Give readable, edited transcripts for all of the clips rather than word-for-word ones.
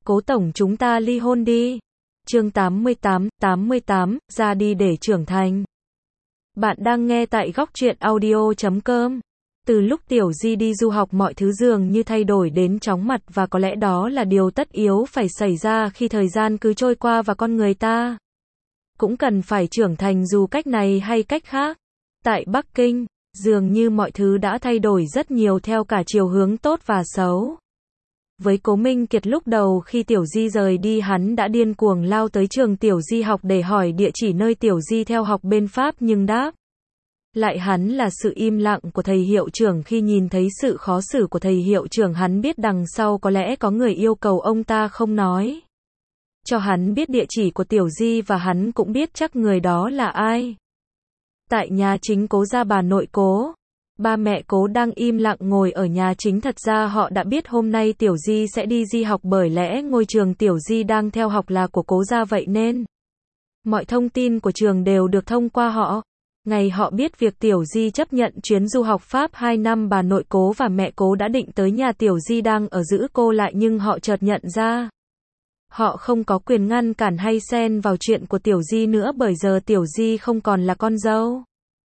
Cố tổng chúng ta ly hôn đi. Chương 88, ra đi để trưởng thành. Bạn đang nghe tại góc truyện audio.com. Từ lúc Tiểu Di đi du học mọi thứ dường như thay đổi đến chóng mặt và có lẽ đó là điều tất yếu phải xảy ra khi thời gian cứ trôi qua và con người ta cũng cần phải trưởng thành dù cách này hay cách khác. Tại Bắc Kinh, dường như mọi thứ đã thay đổi rất nhiều theo cả chiều hướng tốt và xấu. Với Cố Minh Kiệt lúc đầu khi Tiểu Di rời đi hắn đã điên cuồng lao tới trường Tiểu Di học để hỏi địa chỉ nơi Tiểu Di theo học bên Pháp nhưng đáp lại hắn là sự im lặng của thầy hiệu trưởng. Khi nhìn thấy sự khó xử của thầy hiệu trưởng hắn biết đằng sau có lẽ có người yêu cầu ông ta không nói cho hắn biết địa chỉ của Tiểu Di và hắn cũng biết chắc người đó là ai. Tại nhà chính Cố gia bà nội Cố, ba mẹ Cố đang im lặng ngồi ở nhà chính. Thật ra họ đã biết hôm nay Tiểu Di sẽ đi di học bởi lẽ ngôi trường Tiểu Di đang theo học là của Cố gia vậy nên mọi thông tin của trường đều được thông qua họ. Ngày họ biết việc Tiểu Di chấp nhận chuyến du học Pháp 2 năm bà nội Cố và mẹ Cố đã định tới nhà Tiểu Di đang ở giữ cô lại nhưng họ chợt nhận ra họ không có quyền ngăn cản hay xen vào chuyện của Tiểu Di nữa bởi giờ Tiểu Di không còn là con dâu,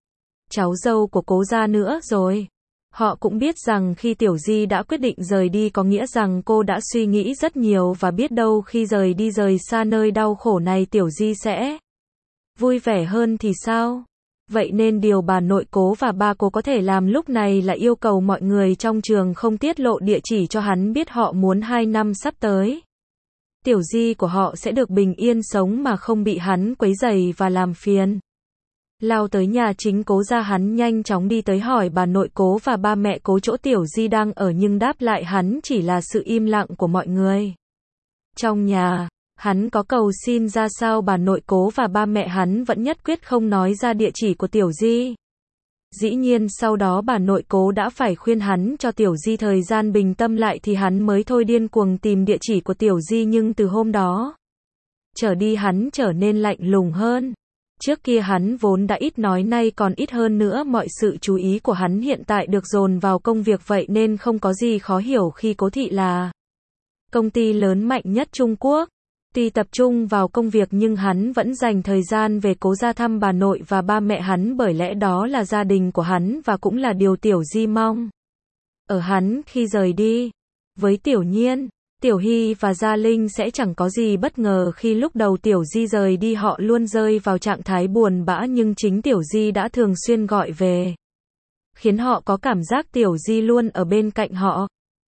cháu dâu của Cố gia nữa rồi. Họ cũng biết rằng khi Tiểu Di đã quyết định rời đi có nghĩa rằng cô đã suy nghĩ rất nhiều và biết đâu khi rời đi rời xa nơi đau khổ này Tiểu Di sẽ vui vẻ hơn thì sao. Vậy nên điều bà nội Cố và ba cô có thể làm lúc này là yêu cầu mọi người trong trường không tiết lộ địa chỉ cho hắn biết. Họ muốn 2 năm sắp tới Tiểu Di của họ sẽ được bình yên sống mà không bị hắn quấy rầy và làm phiền. Lao tới nhà chính Cố gia hắn nhanh chóng đi tới hỏi bà nội Cố và ba mẹ Cố chỗ Tiểu Di đang ở nhưng đáp lại hắn chỉ là sự im lặng của mọi người. Trong nhà, hắn có cầu xin ra sao bà nội Cố và ba mẹ hắn vẫn nhất quyết không nói ra địa chỉ của Tiểu Di. Dĩ nhiên sau đó bà nội Cố đã phải khuyên hắn cho Tiểu Di thời gian bình tâm lại thì hắn mới thôi điên cuồng tìm địa chỉ của Tiểu Di nhưng từ hôm đó trở đi hắn trở nên lạnh lùng hơn. Trước kia hắn vốn đã ít nói nay còn ít hơn nữa mọi sự chú ý của hắn hiện tại được dồn vào công việc vậy nên không có gì khó hiểu khi Cố thị là công ty lớn mạnh nhất Trung Quốc. Tuy tập trung vào công việc nhưng hắn vẫn dành thời gian về Cố gia thăm bà nội và ba mẹ hắn bởi lẽ đó là gia đình của hắn và cũng là điều Tiểu Di mong ở hắn khi rời đi. Với Tiểu Nhiên, Tiểu Hy và Gia Linh sẽ chẳng có gì bất ngờ khi lúc đầu Tiểu Di rời đi họ luôn rơi vào trạng thái buồn bã nhưng chính Tiểu Di đã thường xuyên gọi về, khiến họ có cảm giác Tiểu Di luôn ở bên cạnh họ.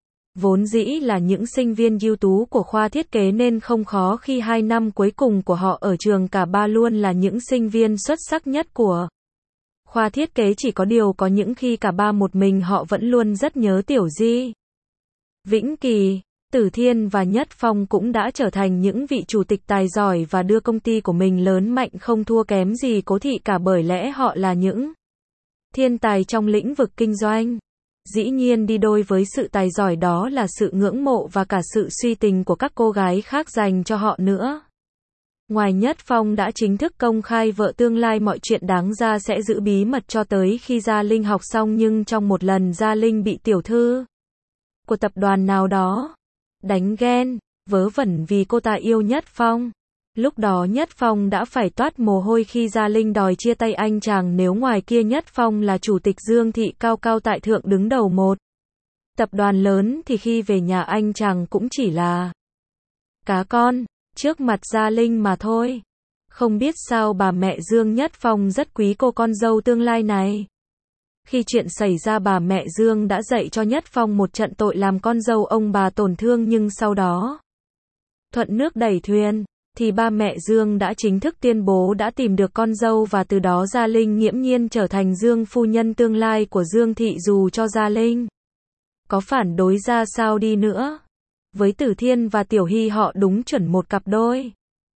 Vốn dĩ là những sinh viên ưu tú của khoa thiết kế nên không khó khi 2 năm cuối cùng của họ ở trường cả ba luôn là những sinh viên xuất sắc nhất của khoa thiết kế, chỉ có điều có những khi cả ba một mình họ vẫn luôn rất nhớ Tiểu Di. Vĩnh Kỳ, Tử Thiên và Nhất Phong cũng đã trở thành những vị chủ tịch tài giỏi và đưa công ty của mình lớn mạnh không thua kém gì Cố thị cả bởi lẽ họ là những thiên tài trong lĩnh vực kinh doanh. Dĩ nhiên đi đôi với sự tài giỏi đó là sự ngưỡng mộ và cả sự suy tình của các cô gái khác dành cho họ nữa. Ngoài Nhất Phong đã chính thức công khai vợ tương lai mọi chuyện đáng ra sẽ giữ bí mật cho tới khi Gia Linh học xong nhưng trong một lần Gia Linh bị tiểu thư của tập đoàn nào đó đánh ghen, vớ vẩn vì cô ta yêu Nhất Phong. Lúc đó Nhất Phong đã phải toát mồ hôi khi Gia Linh đòi chia tay anh chàng. Nếu ngoài kia Nhất Phong là chủ tịch Dương thị cao cao tại thượng đứng đầu một tập đoàn lớn thì khi về nhà anh chàng cũng chỉ là cá con trước mặt Gia Linh mà thôi. Không biết sao bà mẹ Dương Nhất Phong rất quý cô con dâu tương lai này. Khi chuyện xảy ra bà mẹ Dương đã dạy cho Nhất Phong một trận tội làm con dâu ông bà tổn thương nhưng sau đó thuận nước đẩy thuyền thì ba mẹ Dương đã chính thức tuyên bố đã tìm được con dâu và từ đó Gia Linh nghiễm nhiên trở thành Dương phu nhân tương lai của Dương thị. Dù cho Gia Linh có phản đối ra sao đi nữa, với Tử Thiên và Tiểu Hy họ đúng chuẩn một cặp đôi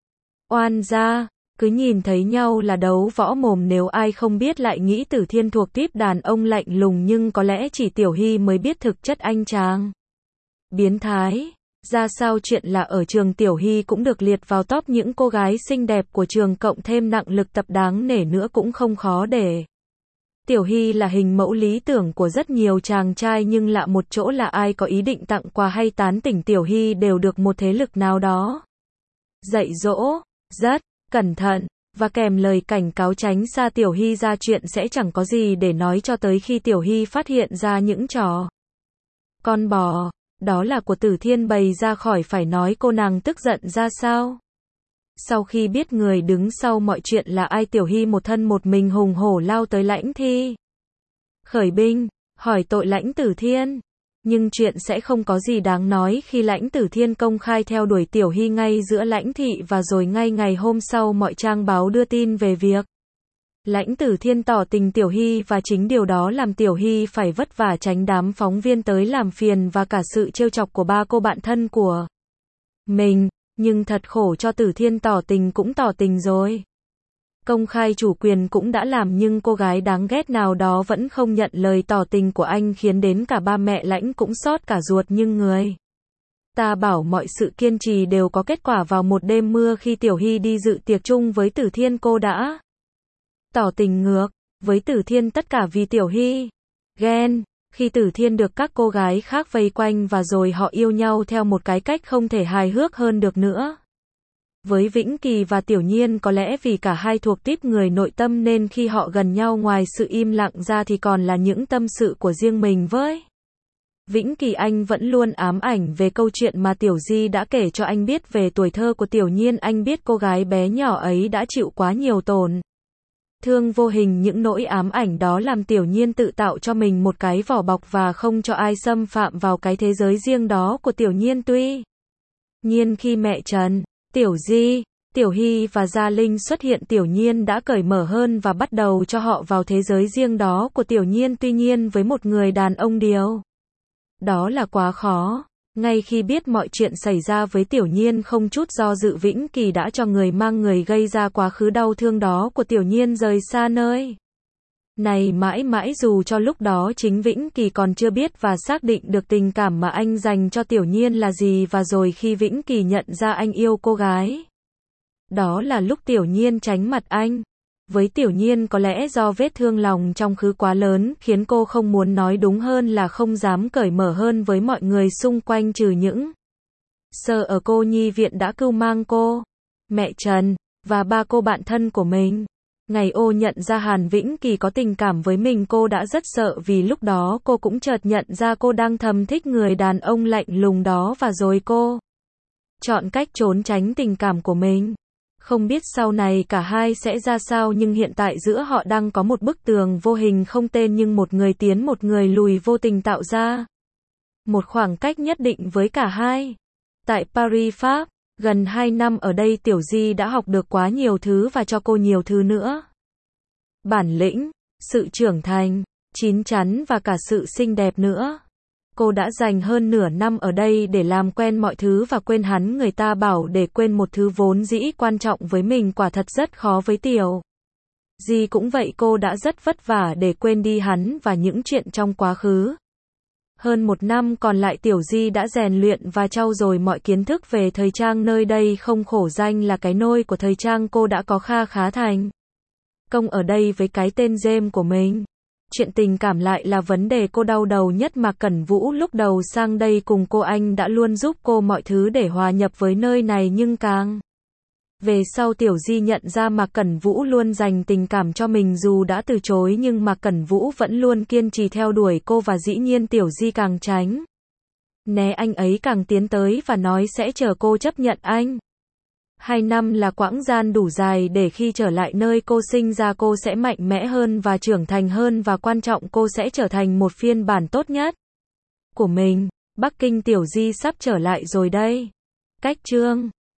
oan gia, cứ nhìn thấy nhau là đấu võ mồm. Nếu ai không biết lại nghĩ Tử Thiên thuộc típ đàn ông lạnh lùng nhưng có lẽ chỉ Tiểu Hy mới biết thực chất anh chàng biến thái ra sao. Chuyện là ở trường Tiểu Hy cũng được liệt vào top những cô gái xinh đẹp của trường cộng thêm năng lực tập đáng nể nữa cũng không khó để Tiểu Hy là hình mẫu lý tưởng của rất nhiều chàng trai nhưng lạ một chỗ là ai có ý định tặng quà hay tán tỉnh Tiểu Hy đều được một thế lực nào đó dạy dỗ, rất cẩn thận, và kèm lời cảnh cáo tránh xa Tiểu Hy ra chuyện sẽ chẳng có gì để nói cho tới khi Tiểu Hy phát hiện ra những trò con bò đó là của Tử Thiên bày ra khỏi phải nói cô nàng tức giận ra sao. Sau khi biết người đứng sau mọi chuyện là ai, Tiểu Hy một thân một mình hùng hổ lao tới Lãnh Thi khởi binh, hỏi tội Lãnh Tử Thiên. Nhưng chuyện sẽ không có gì đáng nói khi Lãnh Tử Thiên công khai theo đuổi Tiểu Hy ngay giữa Lãnh thị, và rồi ngay ngày hôm sau mọi trang báo đưa tin về việc Lãnh Tử Thiên tỏ tình Tiểu Hy, và chính điều đó làm Tiểu Hy phải vất vả tránh đám phóng viên tới làm phiền và cả sự trêu chọc của ba cô bạn thân của mình. Nhưng thật khổ cho Tử Thiên, tỏ tình cũng tỏ tình rồi. Công khai chủ quyền cũng đã làm nhưng cô gái đáng ghét nào đó vẫn không nhận lời tỏ tình của anh, khiến đến cả ba mẹ Lãnh cũng xót cả ruột. Nhưng người ta bảo mọi sự kiên trì đều có kết quả. Vào một đêm mưa khi Tiểu Hy đi dự tiệc chung với Tử Thiên, cô đã tỏ tình ngược với Tử Thiên, tất cả vì Tiểu Hy ghen khi Tử Thiên được các cô gái khác vây quanh, và rồi họ yêu nhau theo một cái cách không thể hài hước hơn được nữa. Với Vĩnh Kỳ và Tiểu Nhiên, có lẽ vì cả hai thuộc típ người nội tâm nên khi họ gần nhau, ngoài sự im lặng ra thì còn là những tâm sự của riêng mình. Với Vĩnh Kỳ, anh vẫn luôn ám ảnh về câu chuyện mà Tiểu Di đã kể cho anh biết về tuổi thơ của Tiểu Nhiên. Anh biết cô gái bé nhỏ ấy đã chịu quá nhiều tổn thương vô hình. Những nỗi ám ảnh đó làm Tiểu Nhiên tự tạo cho mình một cái vỏ bọc và không cho ai xâm phạm vào cái thế giới riêng đó của Tiểu Nhiên. Tuy nhiên khi mẹ Trần, Tiểu Di, Tiểu Hy và Gia Linh xuất hiện, Tiểu Nhiên đã cởi mở hơn và bắt đầu cho họ vào thế giới riêng đó của Tiểu Nhiên. Tuy nhiên với một người đàn ông, điều đó là quá khó. Ngay khi biết mọi chuyện xảy ra với Tiểu Nhiên, không chút do dự Vĩnh Kỳ đã cho người mang người gây ra quá khứ đau thương đó của Tiểu Nhiên rời xa nơi này mãi mãi, dù cho lúc đó chính Vĩnh Kỳ còn chưa biết và xác định được tình cảm mà anh dành cho Tiểu Nhiên là gì. Và rồi khi Vĩnh Kỳ nhận ra anh yêu cô gái, đó là lúc Tiểu Nhiên tránh mặt anh. Với Tiểu Nhiên, có lẽ do vết thương lòng trong khứ quá lớn khiến cô không muốn nói, đúng hơn là không dám cởi mở hơn với mọi người xung quanh, trừ những sợ ở cô nhi viện đã cưu mang cô, mẹ Trần và ba cô bạn thân của mình. Ngày ô nhận ra Hàn Vĩnh Kỳ có tình cảm với mình, cô đã rất sợ, vì lúc đó cô cũng chợt nhận ra cô đang thầm thích người đàn ông lạnh lùng đó, và rồi cô chọn cách trốn tránh tình cảm của mình. Không biết sau này cả hai sẽ ra sao, nhưng hiện tại giữa họ đang có một bức tường vô hình không tên, nhưng một người tiến một người lùi, vô tình tạo ra một khoảng cách nhất định với cả hai. Tại Paris, Pháp, gần 2 năm ở đây, Tiểu Di đã học được quá nhiều thứ và cho cô nhiều thứ nữa. Bản lĩnh, sự trưởng thành, chín chắn và cả sự xinh đẹp nữa. Cô đã dành hơn nửa năm ở đây để làm quen mọi thứ và quên hắn. Người ta bảo để quên một thứ vốn dĩ quan trọng với mình quả thật rất khó. Với Tiểu Di cũng vậy, cô đã rất vất vả để quên đi hắn và những chuyện trong quá khứ. Hơn 1 năm còn lại, Tiểu Di đã rèn luyện và trau dồi mọi kiến thức về thời trang nơi đây. Không khổ danh là cái nôi của thời trang, cô đã có kha khá thành công ở đây với cái tên James của mình. Chuyện tình cảm lại là vấn đề cô đau đầu nhất. Mạc Cẩn Vũ lúc đầu sang đây cùng cô, anh đã luôn giúp cô mọi thứ để hòa nhập với nơi này, nhưng càng về sau Tiểu Di nhận ra Mạc Cẩn Vũ luôn dành tình cảm cho mình. Dù đã từ chối nhưng Mạc Cẩn Vũ vẫn luôn kiên trì theo đuổi cô, và dĩ nhiên Tiểu Di càng tránh né anh ấy càng tiến tới và nói sẽ chờ cô chấp nhận anh. 2 năm là quãng gian đủ dài để khi trở lại nơi cô sinh ra, cô sẽ mạnh mẽ hơn và trưởng thành hơn, và quan trọng cô sẽ trở thành một phiên bản tốt nhất của mình. Bắc Kinh, Tiểu Di sắp trở lại rồi đây. Cách chương